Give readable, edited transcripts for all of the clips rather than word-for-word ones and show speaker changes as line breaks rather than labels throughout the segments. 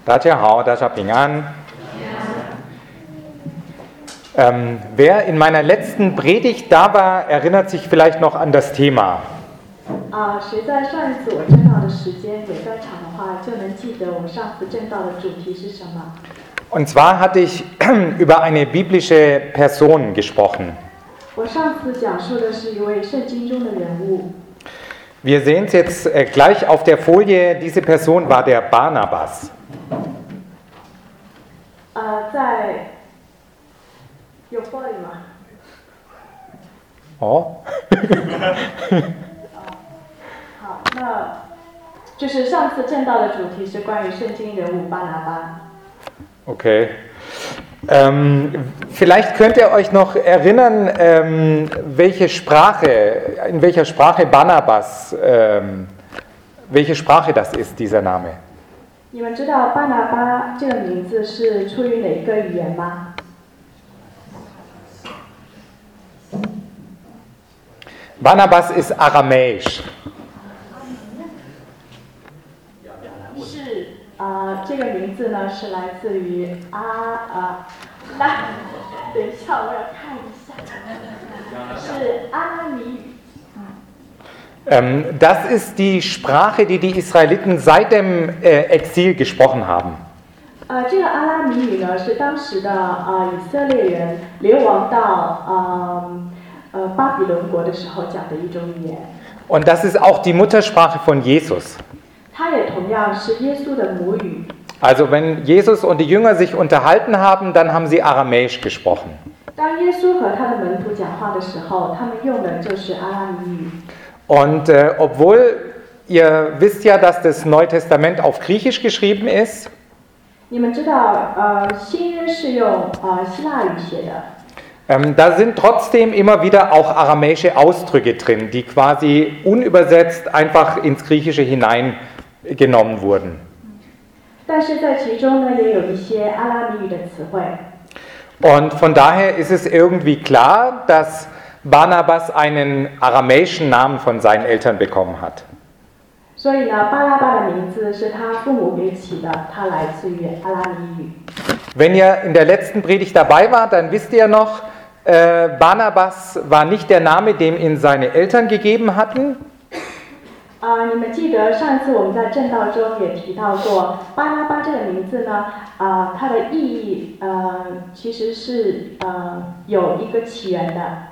大家好，大家平安。Wer in meiner letzten Predigt da war, erinnert sich vielleicht noch an das Thema.
谁在上一次我正道的时间有在场的话，就能记得我上次正道的主题是什么。
Und zwar hatte ich über eine biblische Person gesprochen.
我上次讲述的是一位圣经中的人物。
Wir sehen es jetzt gleich auf der Folie. Diese Person war der Barnabas.
有 folie 吗？
Oh.
好，那就是上次正道的主题是关于圣经人物巴拿巴。
Okay. Vielleicht könnt ihr euch noch erinnern, in welcher Sprache Barnabas, welche Sprache das ist, dieser Name?
你们知道巴拿巴这个名字是出于哪一个语言吗？
Barnabas ist aramäisch.
是这个名字呢是来自于等一下我要看一下，是阿拉米语。
Das ist die Sprache, die die Israeliten seit dem Exil gesprochen haben.
这个阿拉米语呢是当时的以色列人流亡到巴比伦国的时候讲的一种语言。
Und das ist auch die Muttersprache von Jesus.
它也同样是耶稣的母语。
Also wenn Jesus und die Jünger sich unterhalten haben, dann haben sie aramäisch gesprochen.
当耶稣和他的门徒讲话的时候，他们用的就是阿拉米语。
Und obwohl ihr wisst ja, dass das Neue Testament auf Griechisch geschrieben ist,
你们知道新约是用希腊语写的。
da sind trotzdem immer wieder auch aramäische Ausdrücke drin, die quasi unübersetzt einfach ins Griechische hineingenommen wurden.
但是在其中呢，也有一些阿拉米语的词汇。
Und von daher ist es irgendwie klar, dass Barnabas einen aramäischen Namen von seinen Eltern bekommen hat.
所以呢，巴拉巴的名字是他父母给起的，他来自于阿拉米语。
Wenn ihr in der letzten Predigt dabei wart, dann wisst ihr noch, Barnabas war nicht der Name, den ihm seine Eltern gegeben hatten.
你们记得上一次我们在正道中也提到过，巴拉巴这个名字呢，它的意义其实是有一个起源的。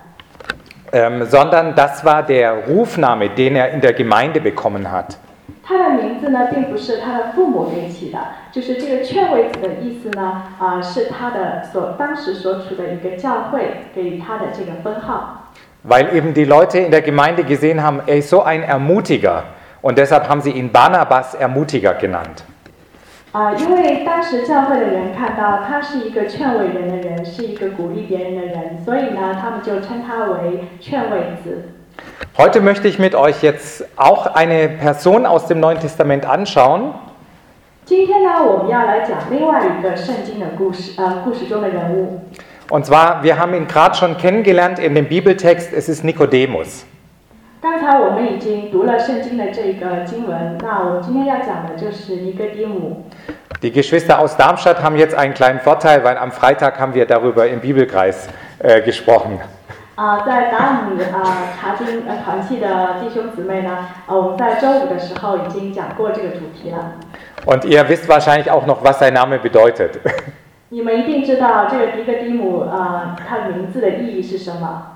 Sondern das war der Rufname, den er in der Gemeinde bekommen hat.
他的名字呢，并不是他的父母给起的，就是这个劝慰子的意思呢，是他的当时所处的一个教会给予他的这个分号。
Weil eben die Leute in der Gemeinde gesehen haben, er ist so ein Ermutiger. Und deshalb haben sie ihn Barnabas Ermutiger genannt.
因为当时教会的人看到他是一个劝慰人的人，是一个鼓励别人的人，所以呢，他们就称他为劝慰子。
Heute möchte ich mit euch jetzt auch eine Person aus dem Neuen Testament anschauen.
今天呢，我们要来讲另外一个圣经的故事，故事中的人物。
Und zwar, wir haben ihn gerade schon kennengelernt in dem Bibeltext, es ist Nikodemus.
刚才我们已经读了圣经的这个经文，那我们今天要讲的就是尼哥底母。
Die Geschwister aus Darmstadt haben jetzt einen kleinen Vorteil, weil am Freitag haben wir darüber im Bibelkreis gesprochen.
在达姆查经团契的弟兄姊妹呢，我们在周五的时候已经讲过这个主题了。
Und ihr wisst wahrscheinlich auch noch, was sein Name bedeutet.
你们一定知道这个尼哥底母他的名字的意义是什么？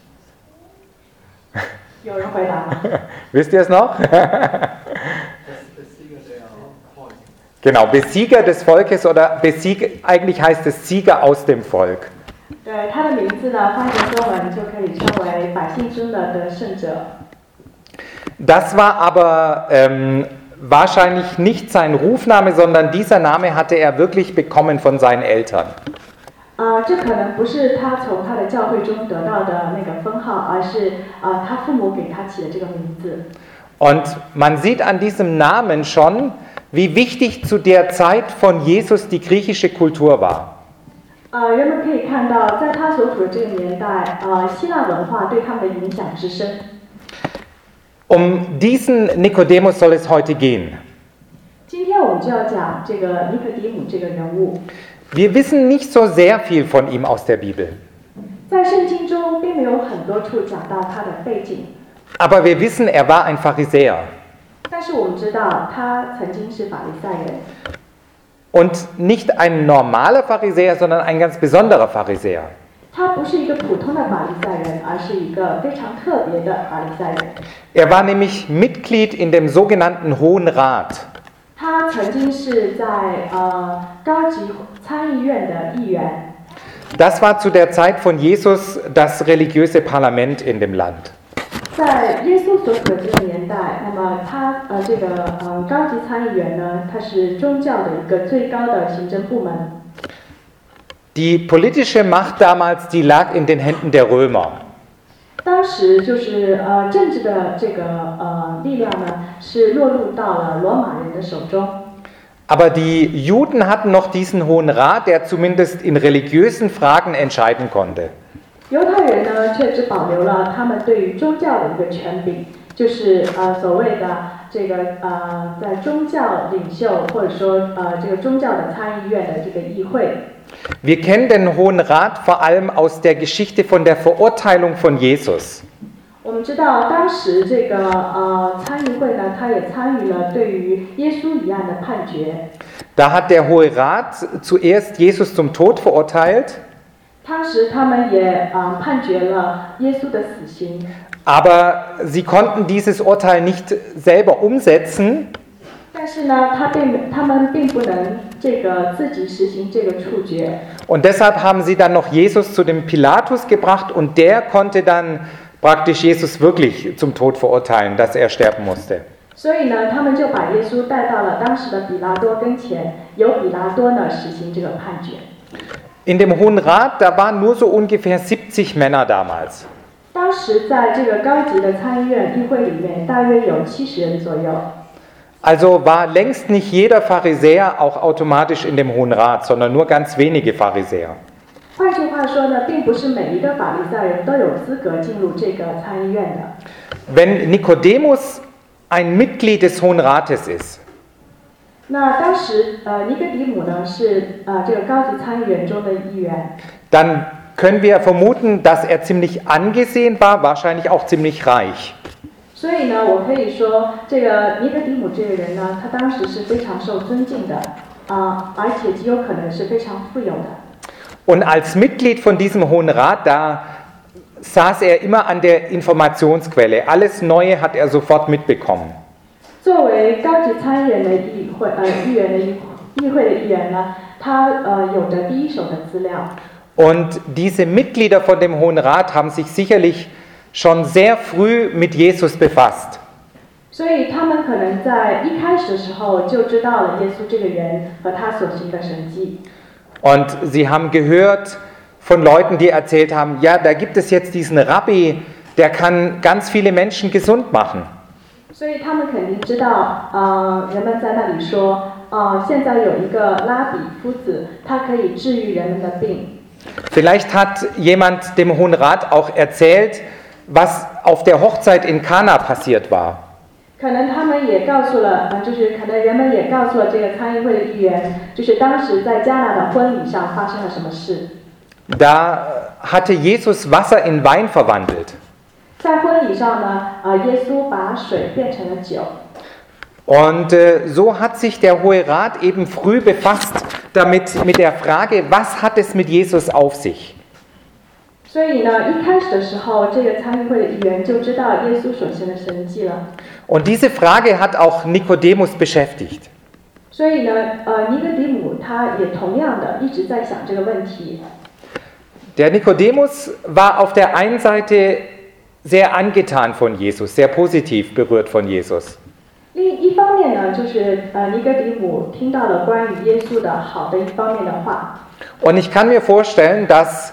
有人回答吗？
Wisst ihr es noch? Genau, Besieger des Volkes oder eigentlich heißt es Sieger aus dem Volk.
对，他的名字呢，翻译成中文就可以称为百姓中的得胜者。
Das war aber wahrscheinlich nicht sein Rufname, sondern dieser Name hatte er wirklich bekommen von seinen Eltern.
这可能不是他从他的教会中得到的那个分号，而是他父母给他起的这个名字。
Und man sieht an diesem Namen schon, wie wichtig zu der Zeit von Jesus die griechische Kultur war.
人们可以看到，在他所处的这个年代，希腊文化对他们的影响之深。
Um diesen Nikodemus soll es heute gehen.
今天我们就要讲这个尼可底母这个人物。
Wir wissen nicht so sehr viel von ihm aus der Bibel.
在圣经中并没有很多处讲到他的背景，
Aber wir wissen, er war ein Pharisäer.
但是我们知道他曾经是法利赛人，
Und nicht ein normaler Pharisäer, sondern ein ganz besonderer Pharisäer.
他不是一个普通的法利赛人，而是一个非常特别的法利赛人。
Er war nämlich Mitglied in dem sogenannten Hohen Rat.
他曾经是在高级参议院的议员。
Das war zu der Zeit von Jesus das religiöse Parlament in dem Land.
在耶稣所处的这个年代，那么他这个高级参议员呢，他是宗教的一个最高的行政部门。
Die politische Macht damals, die lag in den Händen der Römer.
当时就是政治的这个力量呢，是落入到了罗马人的手中。
Aber die Juden hatten noch diesen Hohen Rat, der zumindest in religiösen Fragen entscheiden konnte.
犹太人呢，却只保留了他们对于宗教的一个权柄，就是所谓的这个在宗教领袖或者说这个宗教的参议院的这个议会。
Wir kennen den Hohen Rat vor allem aus der Geschichte von der Verurteilung von Jesus.
我们知道，当时这个参议会呢，他也参与了对于耶稣一案的判决。
Da hat der Hohe Rat zuerst Jesus zum Tod verurteilt,
当时他们也判决了耶稣的死刑，
aber sie konnten dieses Urteil nicht selber umsetzen.
但是呢，他们并不能这个自己实行这个处决。
Und deshalb haben sie dann noch Jesus zu dem Pilatus gebracht und der konnte dann praktisch Jesus wirklich zum Tod verurteilen, dass er sterben musste.
所以呢，他们就把耶稣带到了当时的比拉多跟前，由比拉多呢实行这个判决。
In dem Hohen Rat, da waren nur so ungefähr 70 Männer damals.
当时在这个高级的参议院议会里面，大约有70人左右。
Also war längst nicht jeder Pharisäer auch automatisch in dem Hohen Rat, sondern nur ganz wenige Pharisäer.
换句话说呢，并不是每一个法利赛人都有资格进入这个参议院的。
Wenn Nikodemus ein Mitglied des Hohen Rates ist,
那当时尼哥底母呢是这个高级参议员中的一员，
dann können wir vermuten, dass er ziemlich angesehen war, wahrscheinlich auch ziemlich reich.
所以呢，我可以说这个尼哥底母这个人呢，他当时是非常受尊敬的而且极有可能是非常富有的。
Und als Mitglied von diesem Hohen Rat, da saß er immer an der Informationsquelle. Alles Neue hat er sofort mitbekommen.
作为高级参议员的议会的议员呢，他有着第一手的资料。
Und diese Mitglieder von dem Hohen Rat haben sich sicherlich schon sehr früh mit Jesus befasst.
所以他们可能在一开始的时候就知道了耶稣这个人和他所行的神迹。
Und sie haben gehört von Leuten, die erzählt haben, ja, da gibt es jetzt diesen Rabbi, der kann ganz viele Menschen gesund machen.
所以他们肯定知道，人们在那里说，现在有一个拉比夫子，他可以治愈人们的病。
Vielleicht hat jemand dem Hohen Rat auch erzählt, was auf der Hochzeit in Kana passiert war.
可能他们也告诉了，就是可能人们也告诉了这个参议会的议员，就是当时在迦拿的婚礼上发生了什么事。
Da hatte Jesus Wasser in Wein verwandelt.
在婚礼上呢，耶稣把水变成了酒。
Und so hat sich der Hohe Rat eben früh befasst damit, mit der Frage, was hat es mit Jesus auf sich?
所以呢，一开始的时候，这个参议会的议员就知道耶稣所行的神迹了。
Und diese Frage hat auch Nikodemus beschäftigt.
所以呢，尼哥底母他也同样的一直在想这个问题。
Der Nikodemus war auf der einen Seite sehr angetan von Jesus, sehr positiv berührt von Jesus.
另一方面呢，就是尼哥底母听到了关于耶稣的好的一方面的话。
Und ich kann mir vorstellen, dass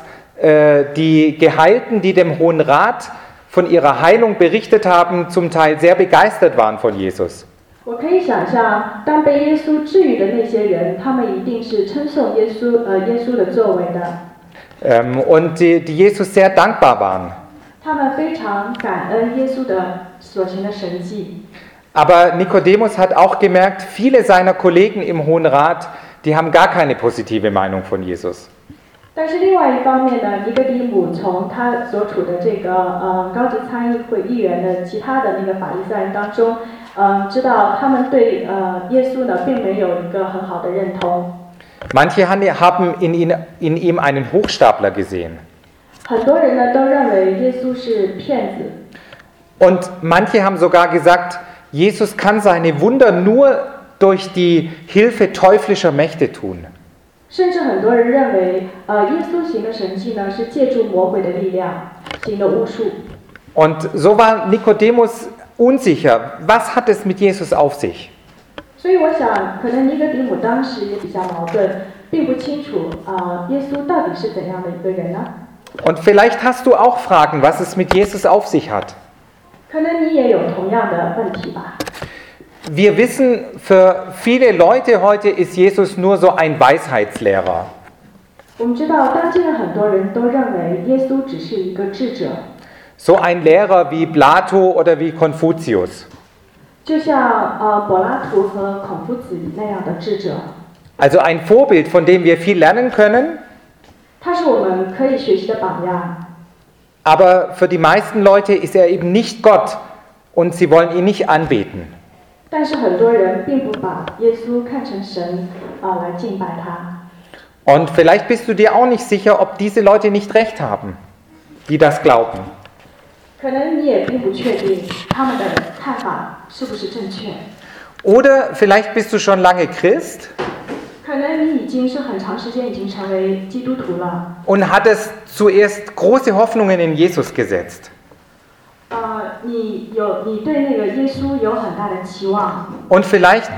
die Geheilten, die dem Hohen Rat von ihrer Heilung berichtet haben, zum Teil sehr begeistert waren von Jesus.
我可以想象，当被耶稣治愈的那些人，他们一定是称颂耶稣的作为的。
Und die Jesus sehr dankbar waren.
他们非常感恩耶稣的所行的神迹。
Aber Nikodemus hat auch gemerkt, viele seiner Kollegen im Hohen Rat, die haben gar keine positive Meinung von Jesus.
但是另外一方面呢，尼哥底母从他所处的这个高级参议会议员的其他的那个法利赛人当中，知道他们对耶稣呢并没有一个很好的认同。
Manche haben in ihm einen Hochstapler gesehen.
很多人呢都认为耶稣是骗子。
Und manche haben sogar gesagt, Jesus kann seine Wunder nur durch die Hilfe teuflischer Mächte tun.
甚至很多人认为，耶稣行的神迹呢是借助魔鬼的力量行的巫术。
Und so war Nikodemus unsicher, was hat es mit Jesus auf sich?
所以我想，可能尼哥底母当时也比较矛盾，并不清楚耶稣到底是怎样的一个人呢？
Und vielleicht hast du auch Fragen, was es mit Jesus auf sich hat.
可能你也有同样的问题吧。
Wir wissen, für viele Leute heute ist Jesus nur so ein Weisheitslehrer.
我们知道，当今的很多人都认为耶稣只是一个智者，
So ein Lehrer wie Plato oder wie Konfuzius.
就像柏拉图和孔夫子那样的智者。
Also ein Vorbild, von dem wir viel lernen können.
他是我们可以学习的榜样。
Aber für die meisten Leute ist er eben nicht Gott und sie wollen ihn nicht anbeten.
但是很多人并不把耶稣看成神来敬拜他。
Und vielleicht bist du dir auch nicht sicher, ob diese Leute nicht recht haben, die das glauben.
可能你也并不确定他们的看法是不是正确。
Oder vielleicht bist du schon lange Christ
可能你已经是很长时间已经成为基督徒了。
und hattest zuerst große Hoffnungen in Jesus gesetzt.
你对那个耶稣有很大的期望。
Und vielleicht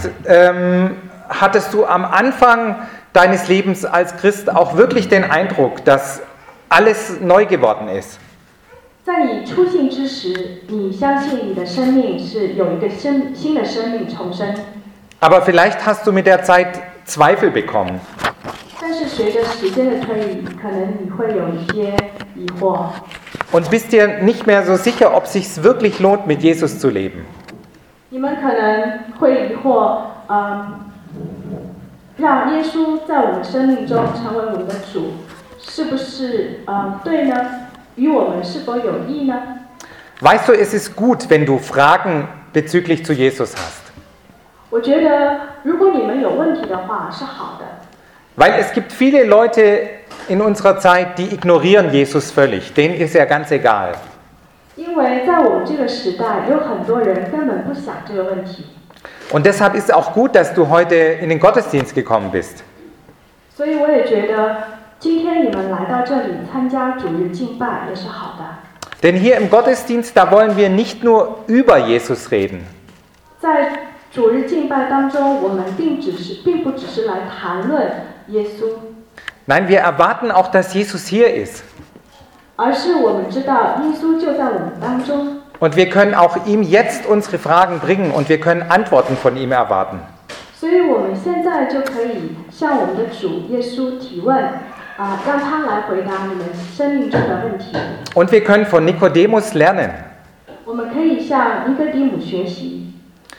hattest du am Anfang deines Lebens als Christ auch wirklich den Eindruck, dass alles neu geworden ist.
在你初信之时，你相信你的生命是有一个新的生命重生。
Aber vielleicht hast du mit der Zeit Zweifel bekommen.
但是随着时间的推移，可能你会有一些疑惑。
Und bist dir nicht mehr so sicher, ob es sich wirklich lohnt, mit Jesus zu leben.
你们可能会疑惑，让耶稣在我们生命中成为我们的主，是不是对呢？与我们是否有益呢？
Weißt du, es ist gut, wenn du Fragen bezüglich zu Jesus hast.
我觉得，如果你们有问题的话，是好的。
Weil es gibt viele Leute in unserer Zeit, die ignorieren Jesus völlig. Denen ist er ganz egal.
因为在我们这个时代，有很多人根本不想这个问题。
Und deshalb ist es auch gut, dass du heute in den Gottesdienst gekommen bist.
所以我也觉得，今天你们来到这里参加主日敬拜也是好的。
Denn hier im Gottesdienst, da wollen wir nicht nur über Jesus reden.
在主日敬拜当中，我们并不只是来谈论耶稣，
Nein, wir erwarten auch, dass Jesus hier ist.
而是我们知道耶稣就在我们当中。
Und wir können auch ihm jetzt unsere Fragen bringen und wir können Antworten von ihm erwarten.
所以我们现在就可以向我们的主耶稣提问，让他来回答你们生命中的问题。
Und wir können von Nikodemus lernen.
我们可以向尼哥底母学习。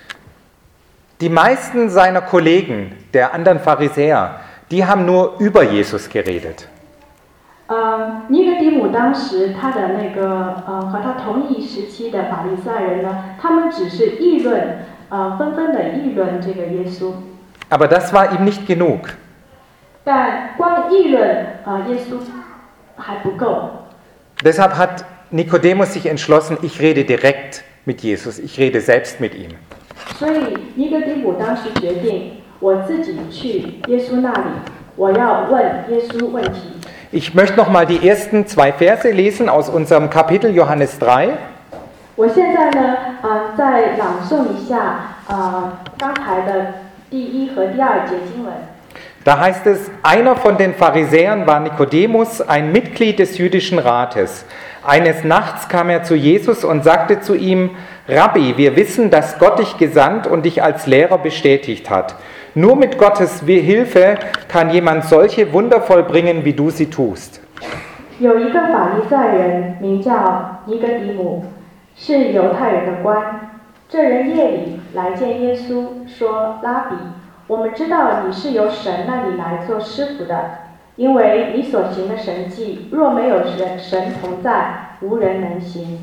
Die meisten seiner Kollegen, der anderen Pharisäer, die haben nur über Jesus geredet.
尼哥底母当时他的那个和他同一时期的法利赛人呢，他们只是议论，纷纷的议论这个耶稣。
Aber das war ihm nicht genug.
但光议论耶稣还不够。
Deshalb hat Nikodemus sich entschlossen, ich rede direkt mit Jesus, ich rede selbst mit ihm.
所以尼哥底母当时决定，我自己去耶稣那里，我要问耶稣问题。
Ich möchte noch mal die ersten 2 Verse lesen aus unserem Kapitel Johannes 3.
我现在呢，再朗诵一下刚才的第1和第2节经文。
Da heißt es, einer von den Pharisäern war Nikodemus, ein Mitglied des jüdischen Rates. Eines Nachts kam er zu Jesus und sagte zu ihm, Rabbi, wir wissen, dass Gott dich gesandt und dich als Lehrer bestätigt hat. Nur mit Gottes Hilfe kann jemand solche Wunder vollbringen, wie du sie tust.
有一个法利赛人名叫尼哥底母，是犹太人的官。这人夜里来见耶稣，说：“拉比，我们知道你是由神那里来做师傅的，因为你所行的神迹，若没有神同在，无人能行。”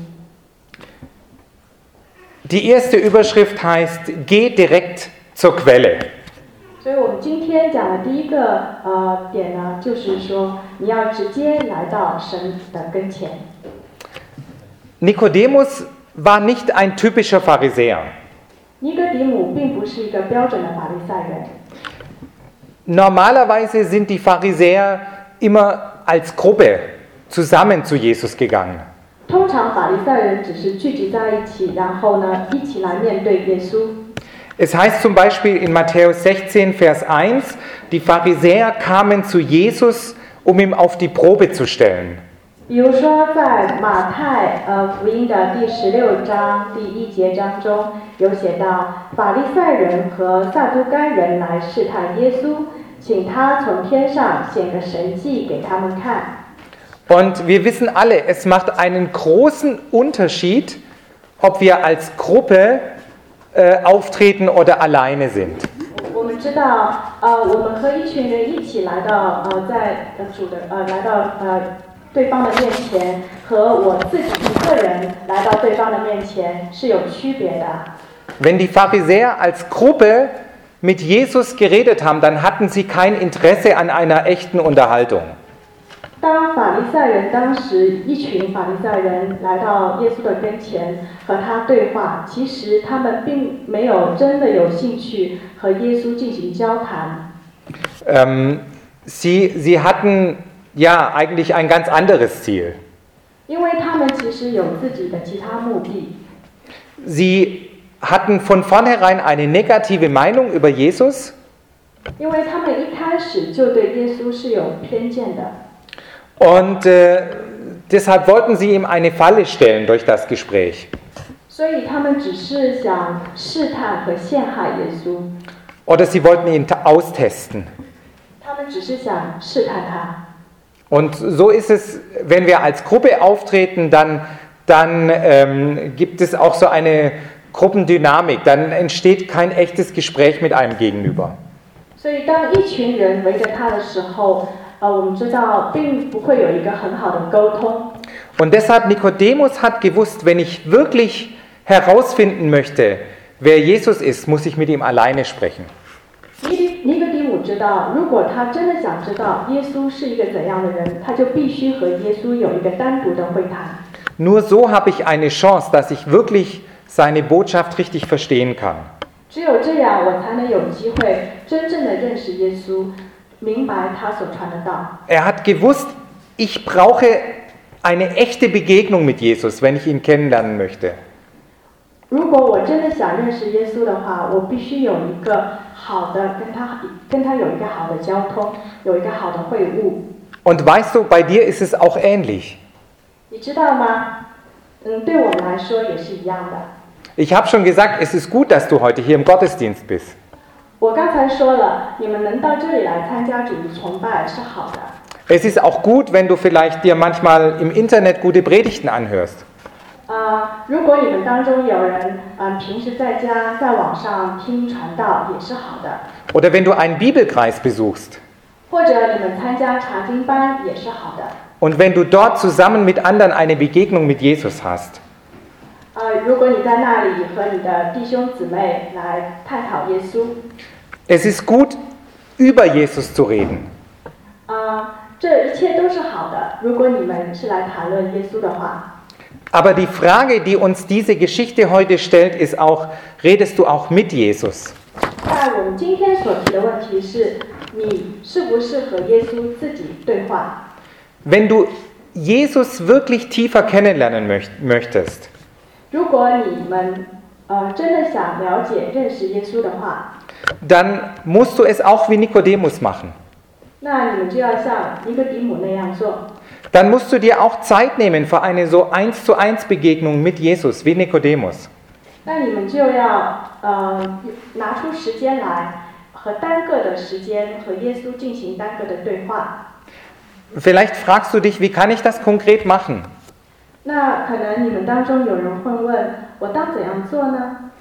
Die erste Überschrift heißt, geh direkt zur Quelle.
所以我们今天讲的第一个点呢，就是说你要直接来到神的跟前。
Nikodemus war nicht ein typischer Pharisäer.
尼哥底母并不是一个标准的法利赛人。
Normalerweise sind die Pharisäer immer als Gruppe zusammen zu Jesus gegangen.
通常法利赛人只是聚集在一起，然后呢，一起来面对耶稣。
Es heißt zum Beispiel in Matthäus 16, Vers 1, die Pharisäer kamen zu Jesus, um ihn auf die Probe zu stellen.
比如说，在马太福音的第16章第1节当中，有写到法利赛人和撒都该人来试探耶稣，请他从天上显个神迹给他们看。
Und wir wissen alle, es macht einen großen Unterschied, ob wir als Gruppe auftreten oder alleine sind.
我们知道，我们和一群人一起来到来到对方的面前，和我自己一个人来到对方的面前是有区别的。
Wenn die Pharisäer als Gruppe mit Jesus geredet haben, dann hatten sie kein Interesse an einer echten Unterhaltung.
当法利赛人当时一群法利赛人来到耶稣的跟前和他对话，其实他们并没有真的有兴趣和耶稣进行交谈。
Sie hatten ja eigentlich ein ganz anderes Ziel.
因为他们其实有自己的其他目的。
Sie hatten von vornherein eine negative Meinung über Jesus.
因为他们一开始就对耶稣是有偏见的。
Und deshalb wollten sie ihm eine Falle stellen durch das Gespräch.
所以他们只是想试探和陷害耶稣。
Oder sie wollten ihn austesten.
他们只是想试探他。
Und so ist es, wenn wir als Gruppe auftreten, dann gibt es auch so eine Gruppendynamik. Dann entsteht kein echtes Gespräch mit einem Gegenüber.
所以当一群人围着他的时候，我们知道并不会有一个很好的沟通。
Und deshalb Nikodemus hat gewusst, wenn ich wirklich herausfinden möchte, wer Jesus ist, muss ich mit ihm alleine sprechen.
尼哥底母知道，如果他真的想知道耶稣是一个怎样的人，他就必须和耶稣有一个单独的会谈。
Nur so habe ich eine Chance, dass ich wirklich seine Botschaft richtig verstehen kann.
只有这样，我才能有机会真正的认识耶稣，明白他所传的道。
Er hat gewusst, ich brauche eine echte Begegnung mit Jesus, wenn ich ihn kennenlernen möchte.
如果我真的想认识耶稣的话，我必须有一个好的跟他有一个好的交通，有一个好的会晤。
Und weißt du, bei dir ist es auch ähnlich.
你知道吗？对我们来说也是一样的。
Ich habe schon gesagt, es ist gut, dass du heute hier im Gottesdienst bist.
我刚才说了，你们能到这里来参加主日崇拜是好的。
Es ist auch gut, wenn du vielleicht dir manchmal im Internet gute Predigten anhörst.
如果你们当中有人平时在家在网上听传道也是好的。
Oder wenn du einen Bibelkreis besuchst.
或者你们参加查经班也是好的。
Und wenn du dort zusammen mit anderen eine Begegnung mit Jesus hast.
如果你在那里和你的弟兄姊妹来探讨耶稣。
Es ist gut, über Jesus zu reden.
这一切都是好的，如果你们是来谈论耶稣的话。
Aber die Frage, die uns diese Geschichte heute stellt, ist auch, redest du auch mit Jesus?
但我们今天所提的问题是，你是不是和耶稣自己对话？
Wenn du Jesus wirklich tiefer kennenlernen möchtest,
如果你们真的想了解、认识耶稣的话，
dann musst du es auch wie Nikodemus machen.
那你们就要像尼哥底母那样做。
Dann musst du dir auch Zeit nehmen für eine so 1:1 Begegnung mit Jesus wie Nikodemus.
那你们就要拿出时间来，和单个的时间和耶稣进行单个的对话。
Vielleicht fragst du dich, wie kann ich das konkret machen?
那可能你们当中有人会问，我当怎样做呢？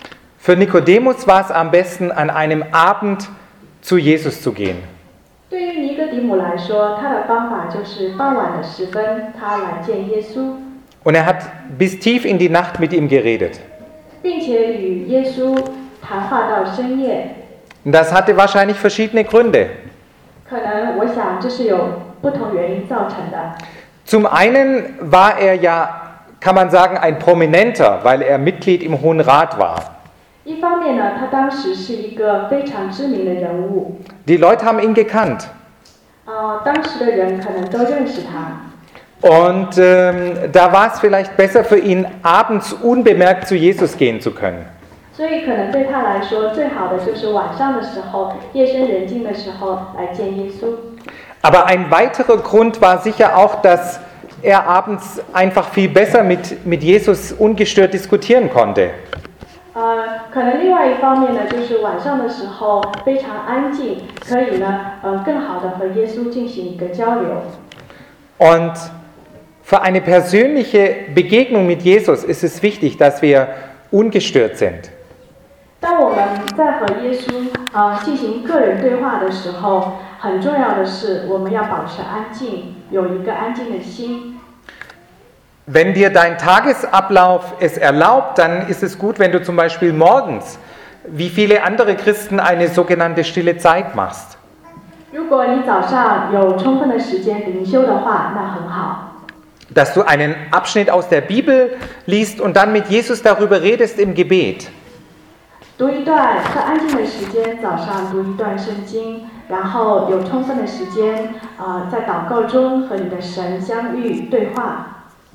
Für Nikodemus war es am besten, an einem Abend zu Jesus zu gehen.
对于尼哥底母来说，他的方法就是傍晚的时分，他来见耶稣，
Und er hat bis tief in die Nacht mit ihm geredet.
并且与耶稣谈话到深夜。
Und das hatte wahrscheinlich verschiedene Gründe.
可能我想这是有不同原因造成的。
Zum einen war er ja, kann man sagen, ein Prominenter, weil er Mitglied im Hohen Rat war.
一方面呢，他当时是一个非常知名的人物，
Die Leute haben ihn gekannt.
当时的人可能都认识他。
Und da war es vielleicht besser für ihn, abends unbemerkt zu Jesus gehen zu können.
所以可能对他来说，最好的就是晚上的时候，夜深人静的时候来见耶稣。
Aber ein weiterer Grund war sicher auch, dass er abends einfach viel besser mit Jesus ungestört diskutieren konnte.
可能另外一方面呢，就是晚上的时候非常安静，可以呢，更好的和耶稣进行一个交流。
Und für eine persönliche Begegnung mit Jesus ist es wichtig, dass wir ungestört sind.
当我们在和耶稣进行个人对话的时候，很重要的是我们要保持安静，有一个安静的心。
Wenn dir dein Tagesablauf es erlaubt, dann ist es gut, wenn du zum Beispiel morgens, wie viele andere Christen, eine sogenannte stille Zeit machst.
如果你早上有充分的时间灵修的话，那很好。
Dass du einen Abschnitt aus der Bibel liest und dann mit Jesus darüber redest im Gebet.
读一段在安静的时间，早上读一段圣经，然后有充分的时间在祷告中和你的神相遇对话。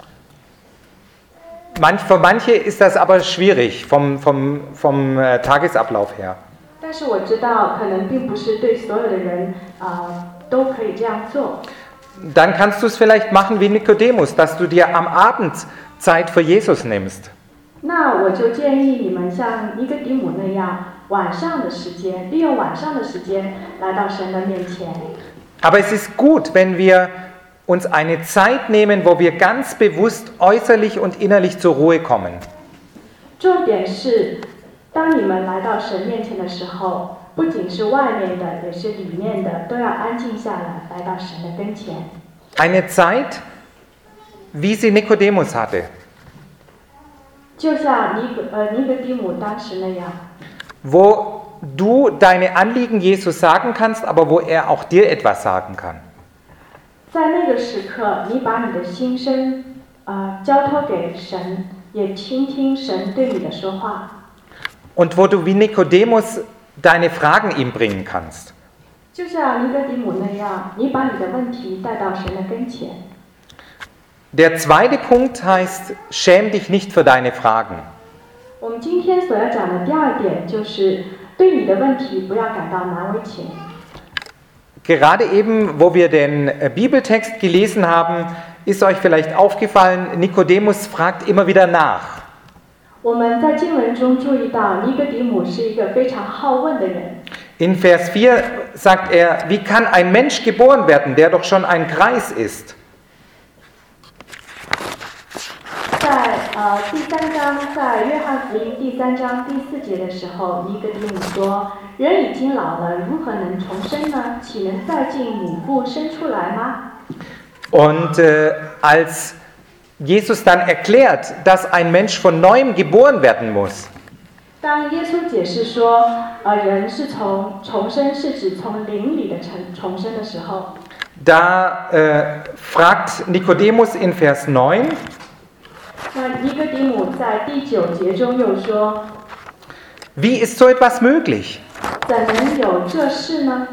Für manche ist das aber schwierig vom Tagesablauf her.
但是我知道，可能并不是对所有的人都可以这样做。
Dann kannst du es vielleicht machen wie Nikodemus, dass du dir am Abend Zeit für Jesus nimmst.
那我就建议你们像尼哥底母那样，晚上的时间，利用晚上的时间来到神的面前。
Aber es ist gut, wenn wir uns eine Zeit nehmen, wo wir ganz bewusst äußerlich und innerlich zur Ruhe kommen.
重点是，当你们来到神面前的时候，不仅是外面的，也是里面的，都要安静下来，来到神的跟前。
Eine Zeit, wie sie Nikodemus hatte,
就像尼哥底母当时那样，
wo du deine Anliegen Jesus sagen kannst, aber wo er auch dir etwas sagen kann.
在那个时刻，你把你的心声交托给神，也倾听神对你的说话。
Und wo du wie Nikodemus deine Fragen ihm bringen kannst.
就像尼哥底母那样，你把你的问题带到神的跟前。
Der zweite Punkt heißt, schäm dich nicht für deine Fragen.
我们今天所要讲的第二点就是对你的问题不要感到难为情。
Gerade eben, wo wir den Bibeltext gelesen haben, ist euch vielleicht aufgefallen, Nikodemus fragt immer wieder nach.
我们在经文中注意到，尼哥底母是一个非常好问的人。
In Vers 4 sagt er, wie kann ein Mensch geboren werden, der doch schon ein Greis ist?
在第3章，在约翰福音第3章第4节的时候，尼哥底母说：“人已经老了，如何能重生呢？岂能再进母腹生出来吗？”
Und als Jesus dann erklärt, dass ein Mensch von neuem geboren werden muss,
当耶稣解释说，人是重生是指从灵里的重生的时候，
da fragt Nikodemus in Vers 9,
那尼哥底母在第9节中又说
wie ist so etwas möglich?：“
怎能有这事呢？”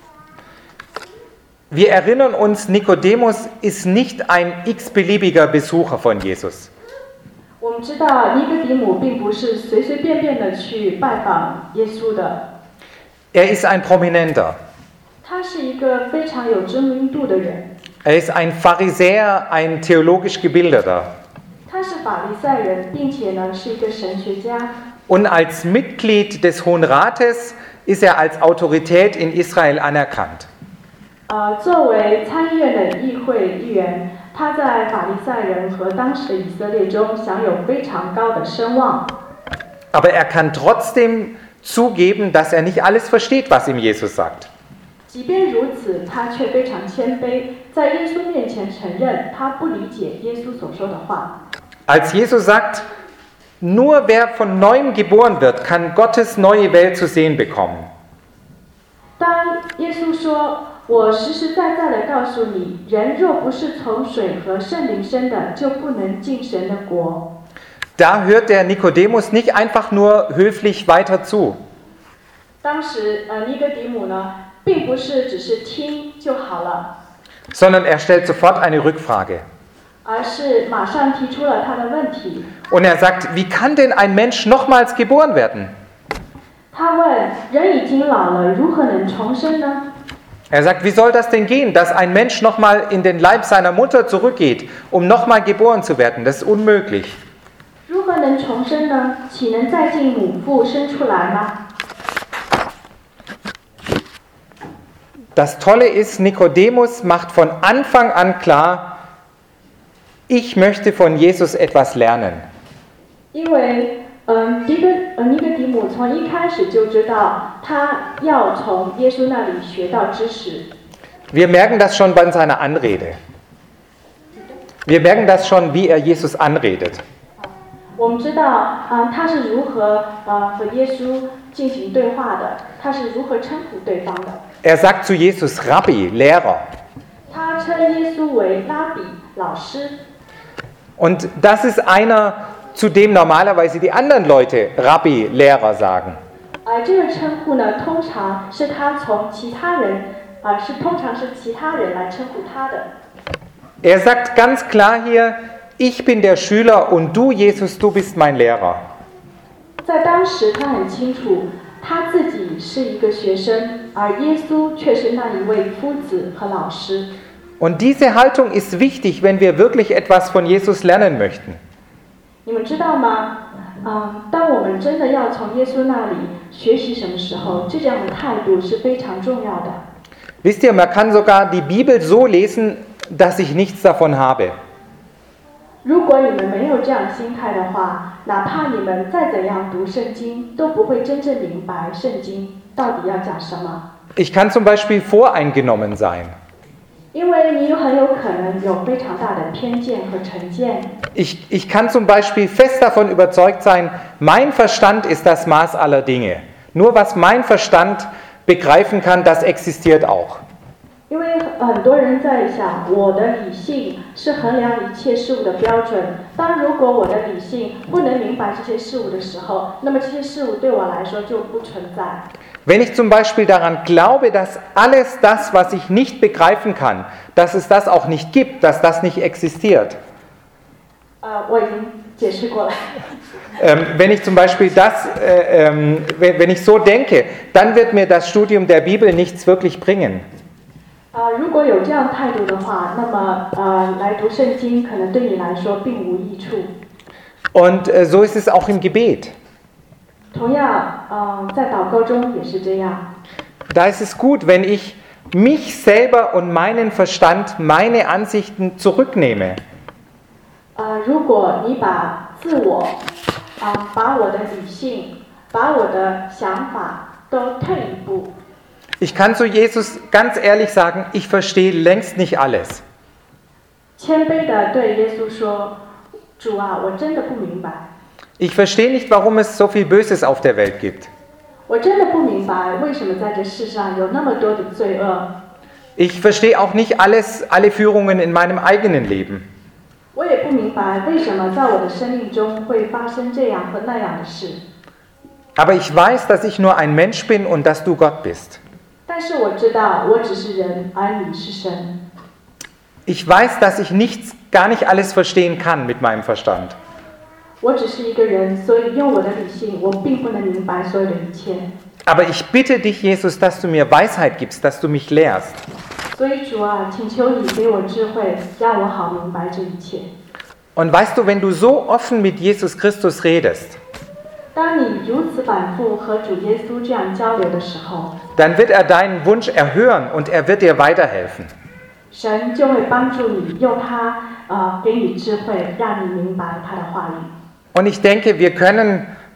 Wir erinnern uns, Nikodemus ist nicht ein x-beliebiger Besucher von Jesus.
我们知道尼哥底母并不是随随便便的去拜访耶稣的，
Er ist ein Prominenter.
他是一个非常有知名度的人，
Er ist ein Pharisäer, ein theologisch Gebildeter.
他是法利赛人，并且呢是一个神学家。
Und als Mitglied des Hohen Rates ist er als Autorität in Israel anerkannt.
作为参议院的议会议员，他在法利赛人和当时的以色列中享有非常高的声望。
Aber er kann trotzdem zugeben, dass er nicht alles versteht, was ihm Jesus sagt.
即便如此，他却非常谦卑，在耶稣面前承认他不理解耶稣所说的话。
Als Jesus sagt, nur wer von neuem geboren wird, kann Gottes neue Welt zu sehen bekommen.
当耶稣说：“我实实在在地告诉你，人若不是从水和圣灵生的，就不能进神的国。”
Da hört der Nikodemus nicht einfach nur höflich weiter zu.
当时尼哥底母呢，并不是只是听就好了，
sondern er stellt sofort eine Rückfrage.
而是马上提出了他的问题。
Und er sagt, wie kann denn ein Mensch nochmals geboren werden?
他问：“人已经老了，如何能重生呢？”
Er sagt, wie soll das denn gehen, dass ein Mensch nochmal in den Leib seiner Mutter zurückgeht, um nochmal geboren zu werden? Das ist unmöglich.
如何能重生呢？岂能再进母腹生出来吗？
Das Tolle ist, Nikodemus macht von Anfang an klar, ich möchte von Jesus etwas lernen.
因为尼哥底母从一开始就知道，他要从耶稣那里学到知识。
Wir merken das schon bei seiner Anrede. Wir merken das schon, wie er Jesus anredet.
我们知道，他是如何和耶稣进行对话的，他是如何称呼对方的。
Er sagt zu Jesus, Rabbi, Lehrer.
他称耶稣为拉比，老师。
Und das ist einer, zu dem normalerweise die anderen Leute Rabbi, Lehrer sagen.
这个称呼呢，通常是其他人来称呼他的。
Er sagt ganz klar hier, ich bin der Schüler und du, Jesus, du bist mein Lehrer.
在当时，他很清楚，他自己是一个学生，而耶稣却是那一位夫子和老师。
Und diese Haltung ist wichtig, wenn wir wirklich etwas von Jesus lernen möchten.
你们知道吗？当我们真的要从耶稣那里学习什么时候，这样的态度是非常重要的。
Wisst ihr, man kann sogar die Bibel so lesen, dass ich nichts davon habe.
如果你们没有这样心态的话，哪怕你们再怎样读圣经，都不会真正明白圣经到底要讲什么。
Ich kann zum Beispiel voreingenommen sein.
因为你很有可能有非常大的偏见和成见。
Ich kann zum Beispiel fest davon überzeugt sein, mein Verstand ist das Maß aller Dinge. Nur was mein Verstand begreifen kann, das existiert auch.
因为很多人在想，我的理性是衡量一切事物的标准。当如果我的理性不能明白这些事物的时候，那么这些事物对我来说就不存在。
Wenn ich zum Beispiel daran glaube, dass alles das, was ich nicht begreifen kann, dass es das auch nicht gibt, dass das nicht existiert.
我已经解释过了。
Wenn ich zum Beispiel wenn ich so denke, dann wird mir das Studium der Bibel nichts wirklich bringen.
如果有这样态度的话，那么来读圣经可能对你来说并无益处。
Und so ist es auch im Gebet.
同样，在祷告中也是这样。
Da ist es gut, wenn ich mich selber und meinen Verstand, meine Ansichten zurücknehme.
如果你把自我，把我的理性，把我的想法都退一步。
Ich kann zu Jesus ganz ehrlich sagen, ich verstehe längst nicht alles.
谦卑地对耶稣说：“主啊，我真的不明白。
Ich verstehe nicht, warum es so viel Böses auf der Welt gibt.
我真的不明白为什么在这世上有那么多的罪恶。
Ich verstehe auch nicht alle Führungen in meinem eigenen Leben.
我也不明白为什么在我的生命中会发生这样和那样的事。
Aber ich weiß, dass ich nur ein Mensch bin und dass du Gott bist.
但是我知道，我只是人，而你是神。
Ich weiß, dass ich gar nicht alles verstehen kann mit meinem Verstand.
我只是一个人，所以用我的理性，我并不能明白所有的一切。
Aber ich bitte dich, Jesus, dass du mir Weisheit gibst, dass du mich lehrst.
所以主啊，请求你给我智慧，让我好明白这一切。
Und weißt du, wenn du so offen mit Jesus Christus redest,
当你如此反复和主耶稣这样交流的时候，
dann wird er deinen Wunsch erhören und er wird dir weiterhelfen.
神就会帮助你，用他给你智慧，让你明白他的话语。
Und ich denke, wir können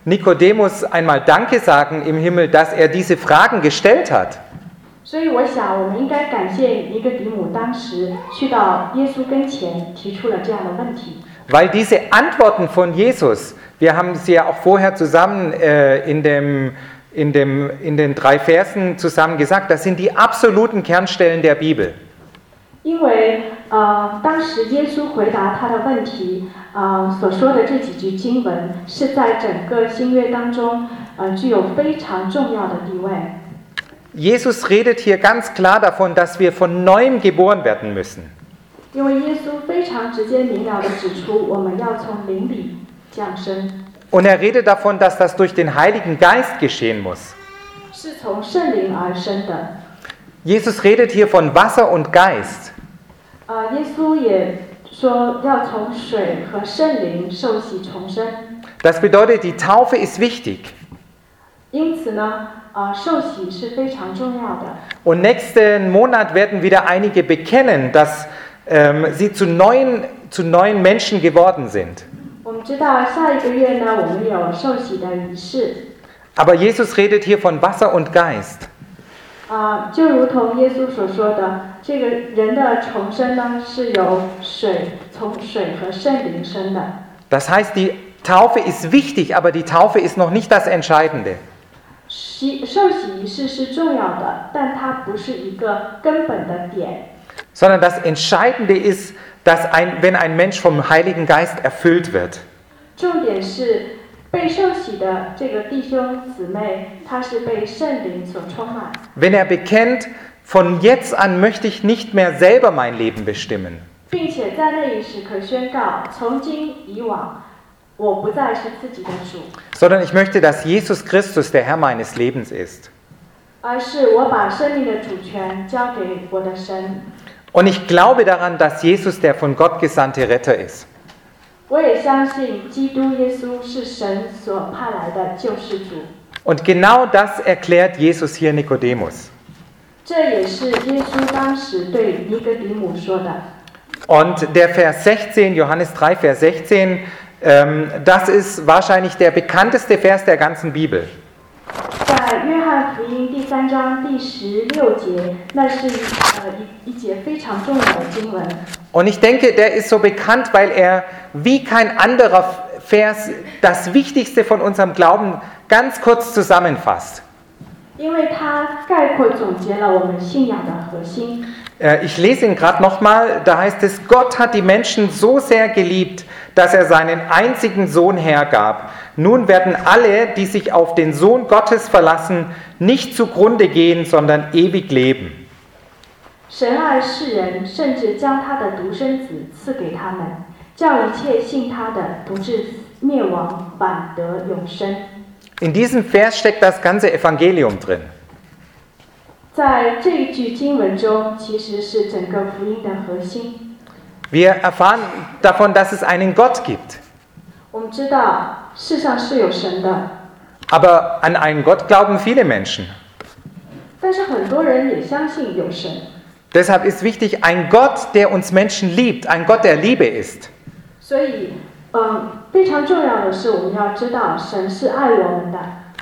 Nikodemus einmal Danke sagen im Himmel, dass er diese Fragen gestellt hat.
所以我想，我们应该感谢尼哥底母当时去到耶稣跟前，提出了这样的问题。
Weil diese Antworten von Jesus, wir haben sie ja auch vorher zusammen in den 3 Versen zusammen gesagt, das sind die absoluten Kernstellen der Bibel.
因为当时耶稣回答他的问题，所说的这几句经文是在整个新约当中，具有非常重要的地位。
Jesus redet hier ganz klar davon, dass wir von neuem geboren werden müssen.
因为耶稣非常直接明了地指出，我们要从灵里降生。
Und er redet davon, dass das durch den Heiligen Geist geschehen muss.
是从圣灵而生的。
Jesus redet hier von Wasser und Geist.
耶稣也说要从水和圣灵受洗重生。
Das bedeutet, die Taufe ist wichtig.
因此呢，受洗是非常重要的。
Und nächsten Monat werden wieder einige bekennen, dass sie zu neuen Menschen geworden sind.
我们知道下一个月呢，我们有受洗的仪式。
Aber Jesus redet hier von Wasser und Geist.
就如同耶稣所说的，这个人的重生呢，是由从水和圣灵生的。
Das heißt, die Taufe ist wichtig, aber die Taufe ist noch nicht das Entscheidende.
受洗仪式是重要的，但它不是一个根本的点。
Sondern das Entscheidende ist, dass wenn ein Mensch vom Heiligen Geist erfüllt wird.
重点是被受洗的这个弟兄姊妹，他是被圣灵所充满。
Wenn er bekennt, von jetzt an möchte ich nicht mehr selber mein Leben bestimmen.
并且在那一时刻宣告，从今以往，我不再是自己的主，
Sondern ich möchte, dass Jesus Christus der Herr meines Lebens ist.
而是我把生命的主权交给我的神。
Und ich glaube daran, dass Jesus der von Gott gesandte Retter ist.
我也相信基督耶稣是神所派来的救世主。
Und genau das erklärt Jesus hier Nikodemus.
这也是耶稣当时对尼哥底母说的。
Und der Vers 16, Johannes 3, Vers 16, das ist wahrscheinlich der bekannteste Vers der ganzen Bibel.
在约翰福音第3章第16节，那是一节非常重要的经文。
Und ich denke, der ist so bekannt, weil er wie kein anderer Vers das Wichtigste von unserem Glauben ganz kurz zusammenfasst.
因为它概括总结了我们信仰的核心。
Ich lese ihn gerade nochmal, da heißt es, Gott hat die Menschen so sehr geliebt, dass er seinen einzigen Sohn hergab. Nun werden alle, die sich auf den Sohn Gottes verlassen, nicht zugrunde gehen, sondern ewig leben.
神爱世人，甚至将他的独生子赐给他们，叫一切信他的不至灭亡，反得永生。
In diesem Vers steckt das ganze Evangelium drin.
在这一句经文中，其实是整个福音的核心。
Wir erfahren davon, dass es einen Gott gibt.
我们知道世上是有神的，
Aber an einen Gott glauben viele Menschen.
但是很多人也相信有神。
Deshalb ist wichtig, ein Gott, der uns Menschen liebt, ein Gott, der Liebe ist.
所以，非常重要的是，我们要知道神是爱我们的。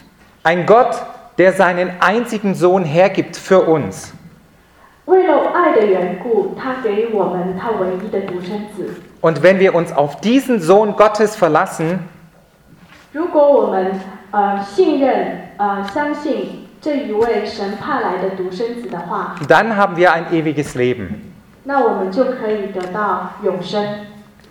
Ein Gott, der seinen einzigen Sohn hergibt für uns.
为了爱的缘故，他给我们他唯一的独生子。
Und wenn wir uns auf diesen Sohn Gottes verlassen,
如果我们信任、相信这一位神派来的独生子的话，
dann haben wir ein ewiges Leben.
那我们就可以得到永生。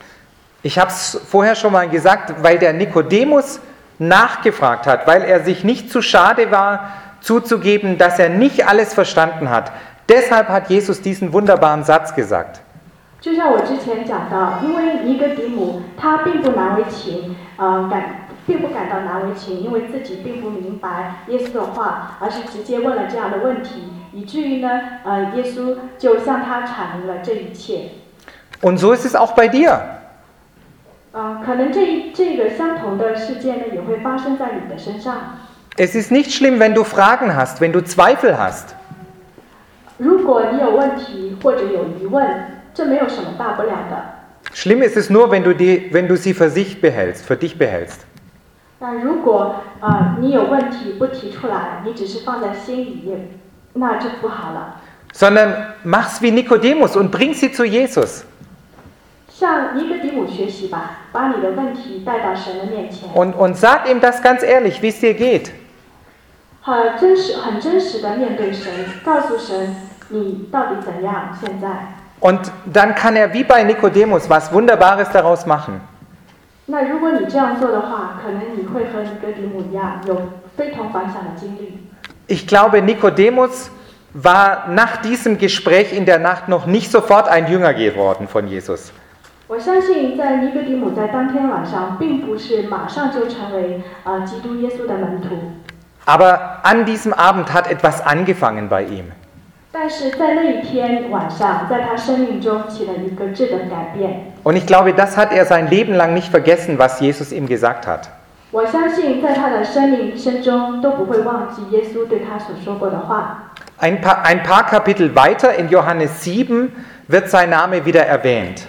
Ich habe es vorher schon mal gesagt, weil der Nikodemus nachgefragt hat, weil er sich nicht zu schade war, zuzugeben, dass er nicht alles verstanden hat. Deshalb hat Jesus diesen wunderbaren Satz gesagt.
就像我之前讲到，因为尼哥底母他并不难为情，并不感到难为情，因为自己并不明白耶稣的话，而是直接问了这样的问题，以至于呢，耶稣就向他阐明了这一切。
Und so ist es auch bei dir.
可能这个相同的事件呢，也会发生在你的身上。
Es ist nicht schlimm, wenn du Fragen hast, wenn du Zweifel hast.
如果你有问题或者有疑问，这没有什么大不了的。
Schlimm ist es nur, wenn du sie für dich behältst.
那如果你有问题不提出来，你只是放在心里，那就不好了。
Sondern mach's wie Nikodemus und bring sie zu Jesus.
向尼哥底母学习吧，把你的问题带到神的面前。
Und sag ihm das ganz ehrlich, wie es dir geht.
很真实的面对神，告诉神你到底怎样现在。
Und dann kann er wie bei Nikodemus was Wunderbares daraus machen.
那如果你这样做的话，可能你会和尼哥底母一样，有非同凡响的经历。
Ich glaube, Nikodemus war nach diesem Gespräch in der Nacht noch nicht sofort ein Jünger geworden von Jesus.
我相信在尼哥底母在当天晚上，并不是马上就成为基督耶稣的门徒。
Aber an diesem Abend hat etwas angefangen bei ihm.
但是在那一天晚上，在他生命中起了一个质的改变。
Und ich glaube, das hat er sein Leben lang nicht vergessen, was Jesus ihm gesagt hat.
我相信在他的生命一生中都不会忘记耶稣对他所说过的话。
Ein paar Kapitel weiter in Johannes 7 wird sein Name wieder erwähnt.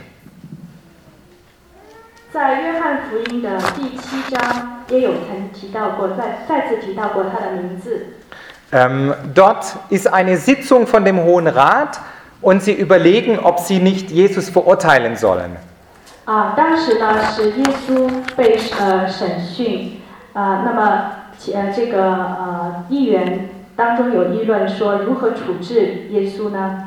在约翰福音的第7章也有曾提到过，再次提到过他的名字。
Dort ist eine Sitzung von dem Hohen Rat und sie überlegen, ob sie nicht Jesus verurteilen sollen.
当时呢是耶稣被审讯，那么这个议员当中有议论说如何处置耶稣呢？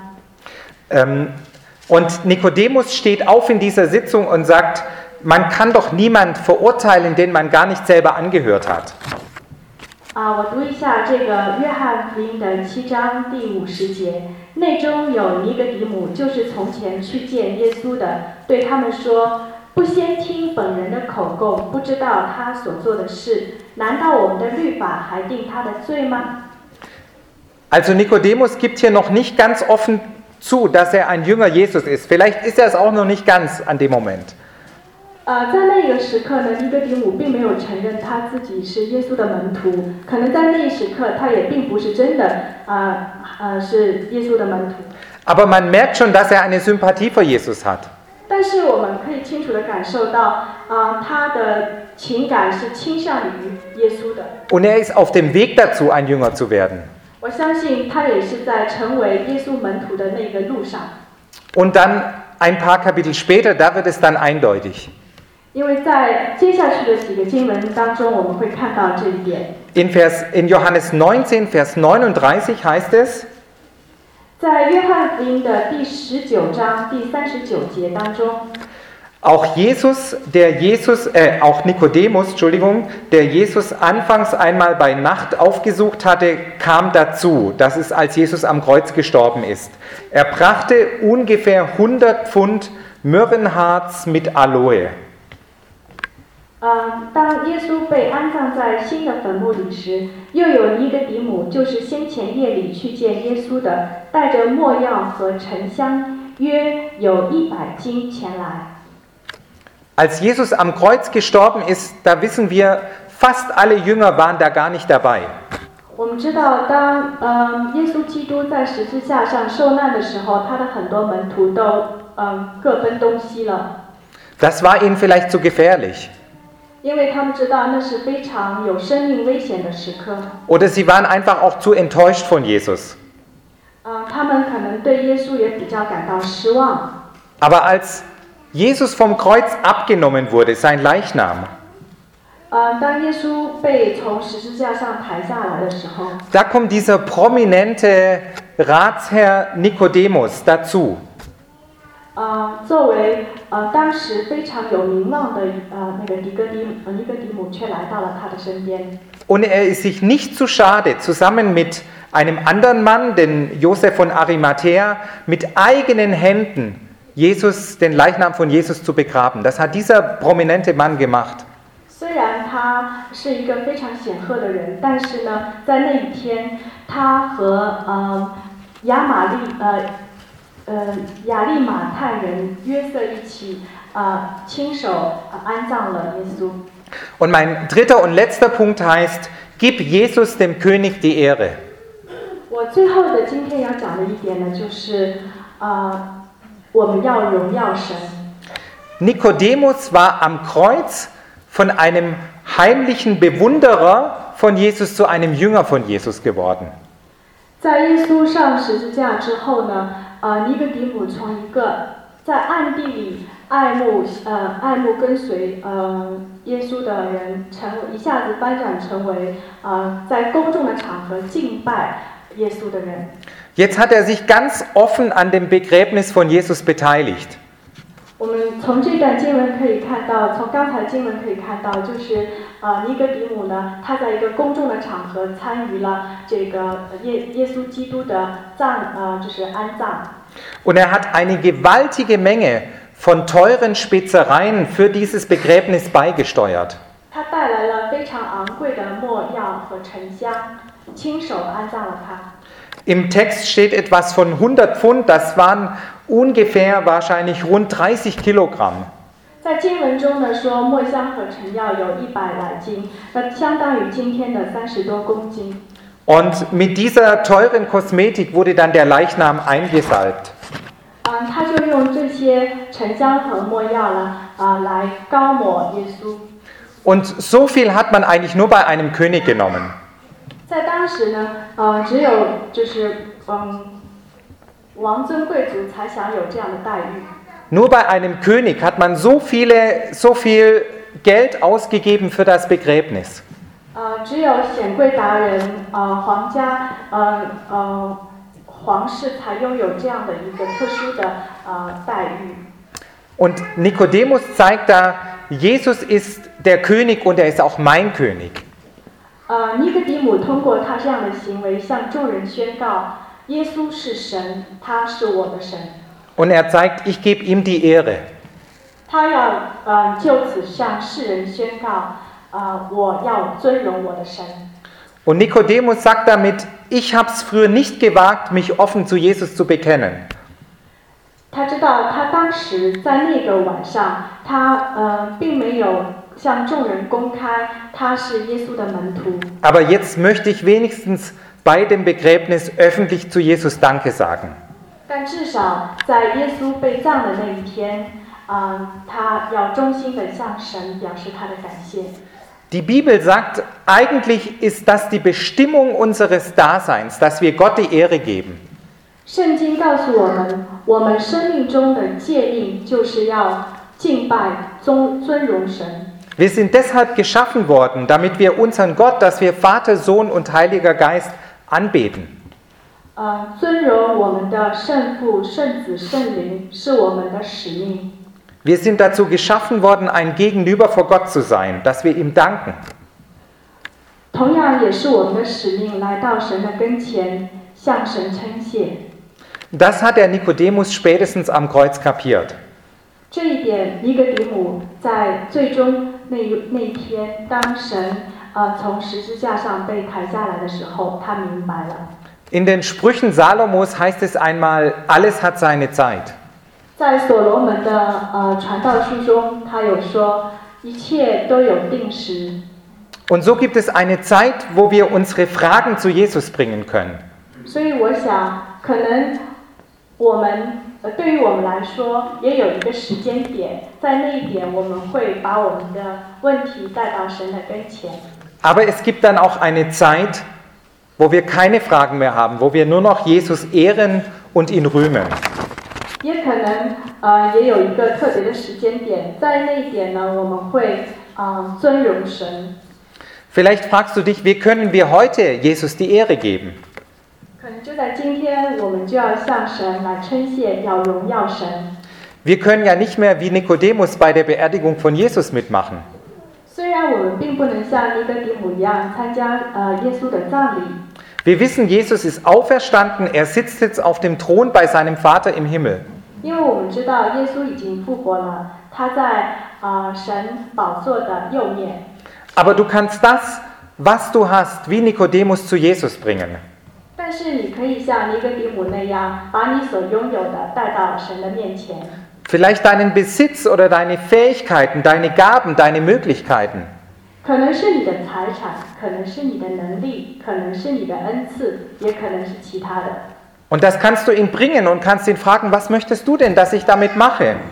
Und Nikodemus steht auf in dieser Sitzung und sagt, man kann doch niemand verurteilen, den man gar nicht selber angehört hat.
我读一下这个约翰福音的7章第50节，内中有尼哥底母，就是从前去见耶稣的，对他们说，不先听本人的口供，不知道他所做的事，难道我们的律法还定他的罪吗？
Also Nikodemus gibt hier noch nicht ganz offen zu, dass er ein Jünger Jesus ist. Vielleicht ist er es auch noch nicht ganz an dem Moment.
在那个时刻呢，尼哥底母并没有承认他自己是耶稣的门徒，可能在那一时刻他也并不是真的是耶稣的门徒。
Aber man merkt schon, dass er eine Sympathie für Jesus hat.
但是我们可以清楚地感受到，他的情感是倾向于耶稣的。
Und er ist auf dem Weg dazu, ein Jünger zu werden.
我相信他也是在成为耶稣门徒的那个路上。
Und dann ein paar Kapitel später, da wird es dann eindeutig.
因为在接下去的几个经文当中，我们会看到这一点。
In Johannes 19, Vers 39 heißt es,
在约翰福音的第19章第39节当中，
auch Nikodemus, der Jesus anfangs einmal bei Nacht aufgesucht hatte, kam dazu. Das ist, als Jesus am Kreuz gestorben ist. Er brachte ungefähr 100 Pfund Myrrhenharz mit Aloe.
当耶稣被安葬在新的坟墓里时，又有尼哥底母，就是先前夜里去见耶稣的，带着没药和沉香，约有100斤前来。
Als Jesus am Kreuz gestorben ist, da wissen wir, fast alle Jünger waren da gar nicht dabei.
我们知道，当耶稣基督在十字架上受难的时候，他的很多门徒都各奔东西了。
Das war ihnen vielleicht zu gefährlich.
因为他们知道那是非常有生命危险的时刻。
Oder sie waren einfach auch zu enttäuscht von Jesus.
他们可能对耶稣也比较感到失望。
Aber als Jesus vom Kreuz abgenommen wurde, sein Leichnam,
当耶稣被从十字架上抬下来的时候，
da kommt dieser prominente Ratsherr Nikodemus dazu.
作为当时非常有名望的那个尼哥底母却来到了他的身边。
Und er ist sich nicht zu schade, zusammen mit einem anderen Mann, den Josef von Arimathäa, mit eigenen Händen den Leichnam von Jesus zu begraben. Das hat dieser prominente Mann gemacht.
虽然他是一个非常显赫的人，但是呢，在那一天，他和亚利马太人约瑟一起亲手安葬了耶稣。
Und mein dritter und letzter Punkt heißt, gib Jesus dem König die Ehre.
我最后的今天要讲的一点呢，就是我们要荣耀神。
Nikodemus war am Kreuz von einem heimlichen Bewunderer von Jesus zu einem Jünger von Jesus geworden.
在耶稣上十字架之后呢，尼哥底母从一个在暗地里爱慕跟随耶稣的人，一下子发展成为在公众的场合敬拜耶稣的人。
Jetzt hat sich ganz offen an dem Begräbnis von Jesus beteiligt.
我们从这段经文可以看到，从刚才经文可以看到，就是尼哥底母呢，他在一个公众的场合参与了这个耶稣基督的就是安葬。
Und hat eine gewaltige Menge von teuren Spezereien für dieses Begräbnis beigesteuert.
他带来了非常昂贵的没药和沉香，亲手安葬了他。
Im Text steht etwas von 100 Pfund, das waren ungefähr wahrscheinlich rund 30 Kilogramm.
在经文中呢说，没香和陈药有100来斤，那相当于今天的30多公斤。
Und mit dieser teuren Kosmetik wurde dann der Leichnam eingesalbt.
他就用这些沉香和没药呢，来膏抹耶稣。
Und so viel hat man eigentlich nur bei einem König genommen.
在当时呢，只有就是王尊贵族才享有这样的待遇。
Nur bei einem König hat man so viel Geld ausgegeben für das Begräbnis.
只有显贵达人，皇家，皇室才拥有这样的一个特殊的待遇。
Und Nikodemus zeigt da, Jesus ist der König und er ist auch mein König.
尼哥底母通过他这样的行为向众人宣告，耶稣是神，他是我的神。
Und er zeigt, ich gebe ihm die Ehre.
他要就此向世人宣告，我要尊荣我的神。
Und Nikodemus sagt damit, ich habe es früher nicht gewagt, mich offen zu Jesus zu bekennen.
他知道他当时在那个晚上，他并没有向众人公开他是耶稣的门徒。
Aber jetzt möchte ich wenigstens bei dem Begräbnis öffentlich zu Jesus Danke sagen.
但至少在耶稣被葬的那一天，他要衷心地向神表示他的感谢。
Die Bibel sagt, eigentlich ist das die Bestimmung unseres Daseins, dass wir Gott die Ehre geben.
圣经告诉我们，我们生命中的诫命就是要敬拜、尊荣神。
Wir sind deshalb geschaffen worden, damit wir unseren Gott, dass wir Vater, Sohn und Heiliger Geist anbeten.
尊荣我们的圣父、圣子、圣灵是我们的使命。
Wir sind dazu geschaffen worden, ein Gegenüber vor Gott zu sein, dass wir ihm danken.
同样也是我们的使命，来到神的跟前，向神称谢。
Das hat der Nikodemus spätestens am Kreuz kapiert.
这一点，尼哥底母在最终那一天，当神从十字架上被抬下来的时候，他明白了。
In den Sprüchen Salomos heißt es einmal, alles hat seine Zeit.
在所罗门的传道书中，他有说，一切都有定时。
Und so gibt es eine Zeit, wo wir unsere Fragen zu Jesus bringen können.
所以我想，可能对于我们来说，也有一个时间点，在那一点，我们会把我们的问题带到神的跟前。
Aber es gibt dann auch eine Zeit, wo wir keine Fragen mehr haben, wo wir nur noch Jesus ehren und ihn rühmen.
也可能也有一个特别的时间点，在那一点呢，我们会尊荣神。
Vielleicht fragst du dich, wie können wir heute Jesus die Ehre geben?
可能就在今天，我们就要向神来称谢，要荣耀神。
Wir können ja nicht mehr wie Nikodemus bei der Beerdigung von Jesus mitmachen.
虽然我们并不能像尼哥底母一样参加耶稣的葬礼。
Wir wissen, Jesus ist auferstanden, er sitzt jetzt auf dem Thron bei seinem Vater im Himmel.
因为我们知道耶稣已经复活了，他在神宝座的右面。
Aber du kannst das, was du hast, wie Nikodemus zu Jesus bringen.
但是你可以像尼哥底母那样，把你所拥有的带到神的面前。
Vielleicht deinen Besitz oder deine Fähigkeiten, deine Gaben, deine Möglichkeiten.
可能是你的财产，可能是你的能力，可能是你的恩赐，也可能是其他的。
Und das kannst du ihm bringen und kannst ihn fragen, was möchtest du denn, dass ich damit mache?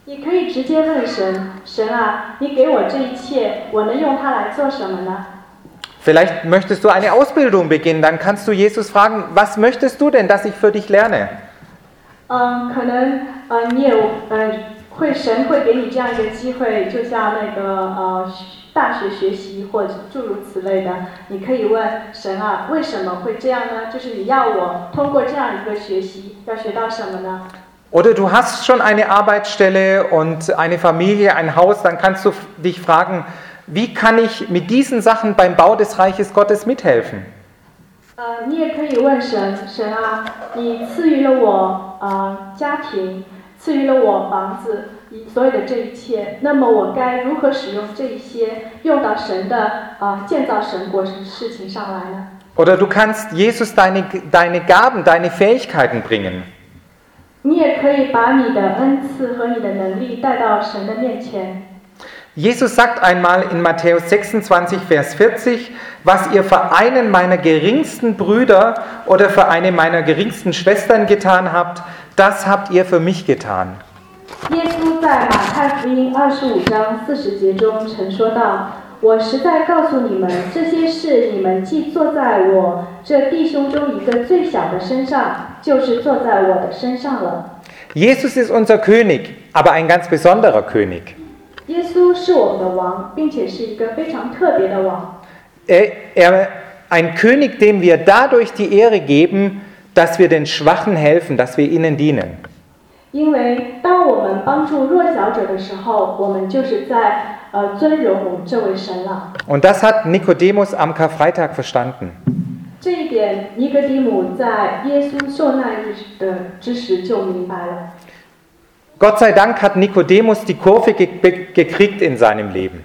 你可以直接问神，神啊，你给我这一切，我能用它来做什么呢？
Vielleicht möchtest du eine Ausbildung beginnen, dann kannst du Jesus fragen, was möchtest du denn, dass ich für dich lerne?
可能你也神会给你这样一个机会，就像那个大学学习或者诸如此类的，你可以问神啊，为什么会这样呢？就是你要我通过这样一个学习，要学到什么呢？
Oder du hast schon eine Arbeitsstelle und eine Familie, ein Haus, dann kannst du dich fragen, wie kann ich mit diesen Sachen beim Bau des Reiches Gottes mithelfen?
你也可以问神，神啊，你赐予了我家庭，赐予了我房子，所有的这一切，那么我该如何使用这一些，用到神的建造神国的事情上来呢？
Oder du kannst Jesus deine Gaben, deine Fähigkeiten bringen.
你也可以把你的恩赐和你的能力带到神的面前。
Jesus sagt einmal in Matthäus 26, Vers 40, was ihr für einen meiner geringsten Brüder oder für eine meiner geringsten Schwestern getan habt, das habt ihr für mich getan.
耶稣在马太福音25章40节中曾说道：“我实在告诉你们，这些事你们既做在我这弟兄中一个最小的身上，就是做在我的身上了。”
Jesus ist unser König, aber ein ganz besonderer König.
耶稣是我们的王，并且是一个非常特别的王。
Ein König, dem wir dadurch die Ehre geben, dass wir den Schwachen helfen, dass wir ihnen dienen.
因为当我们帮助弱小者的时候，我们就是在尊荣我们这位神了。
Und das hat Nikodemus am Karfreitag verstanden.
这一点，尼哥底母在耶稣受难日之时就明白了。
Gott sei Dank hat Nikodemus die Kurve gekriegt in seinem Leben.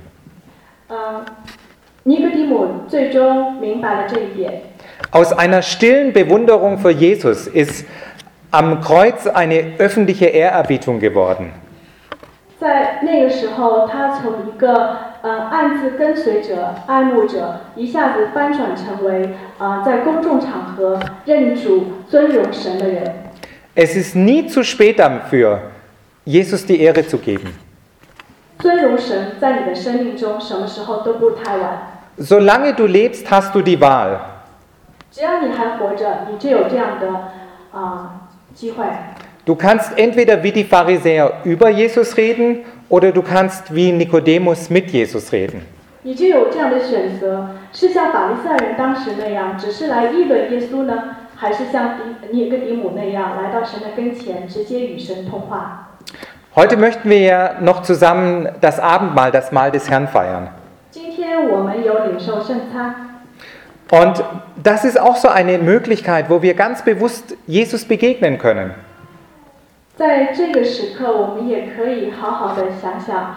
尼哥底母最终明白了这一点。
Aus einer stillen Bewunderung für Jesus ist am Kreuz eine öffentliche Ehrerbietung geworden.
在那个时候，他从一个暗自跟随者、爱慕者，一下子翻转成为在公众场合认主、尊荣神的人。
Es ist nie zu spät dafür, Jesus die Ehre zu geben.
尊荣神在你的生命中，什么时候都不太晚。
Solange du lebst, hast du die Wahl.
只要你还活着，你就有这样的机会。
Du kannst entweder wie die Pharisäer über Jesus reden oder du kannst wie Nikodemus mit Jesus reden.
你就有这样的选择：是像法利赛人当时那样，只是来议论耶稣呢，还是像尼哥底母那样，来到神的跟前，直接与神通话？
Heute möchten wir ja noch zusammen das Abendmahl, das Mahl des Herrn feiern.
今天我们有领受圣餐。
Und das ist auch so eine Möglichkeit, wo wir ganz bewusst Jesus begegnen können.
在这个时刻，我们也可以好好的想想，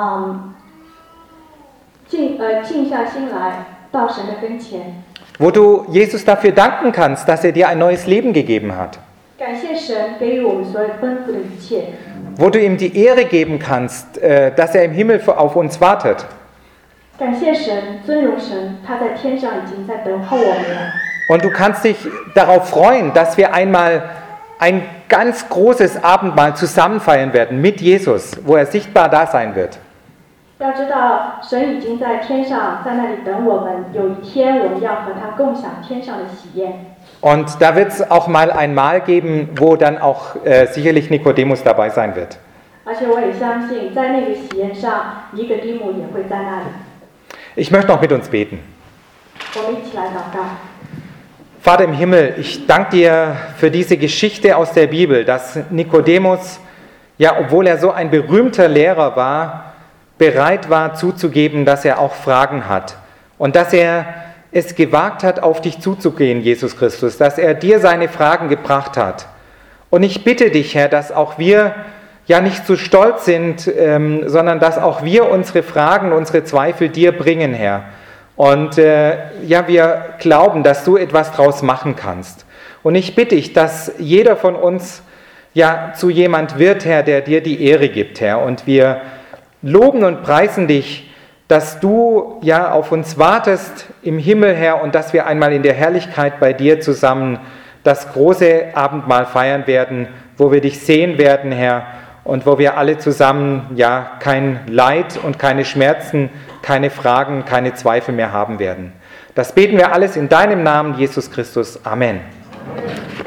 静下心来，到神的跟前，
Wo du Jesus dafür danken kannst, dass er dir ein neues Leben gegeben hat.
感谢神给予我们所有吩咐的一切，
Wo du ihm die Ehre geben kannst, dass er im Himmel auf uns wartet.
感谢神，尊荣神，他在天上已经在等候我们了。
Und du kannst dich darauf freuen, dass wir einmal ein ganz großes Abendmahl zusammen feiern werden mit Jesus, wo er sichtbar da sein wird.
要知道，神已经在天上，在那里等我们。有一天，我们要和他共享天上的喜宴。
Und da wird es auch mal ein Mahl geben, wo dann auch sicherlich Nikodemus dabei sein wird.
而且我也相信，在那个喜宴上，尼哥底母也会在那里。
Ich möchte noch mit uns beten.
我们一起来祷告。
Vater im Himmel, ich danke dir für diese Geschichte aus der Bibel, dass Nikodemus, ja, obwohl er so ein berühmter Lehrer war, bereit war zuzugeben, dass er auch Fragen hat und dass er es gewagt hat, auf dich zuzugehen, Jesus Christus, dass er dir seine Fragen gebracht hat. Und ich bitte dich, Herr, dass auch wir ja nicht zu stolz sind, sondern dass auch wir unsere Fragen, unsere Zweifel dir bringen, Herr. Und ja, wir glauben, dass du etwas draus machen kannst. Und ich bitte dich, dass jeder von uns ja zu jemand wird, Herr, der dir die Ehre gibt, Herr. Und wir loben und preisen dich, dass du ja auf uns wartest im Himmel, Herr, und dass wir einmal in der Herrlichkeit bei dir zusammen das große Abendmahl feiern werden, wo wir dich sehen werden, Herr. und wo wir alle zusammen ja kein Leid und keine Schmerzen, keine Fragen, keine Zweifel mehr haben werden. Das beten wir alles in deinem Namen, Jesus Christus. Amen.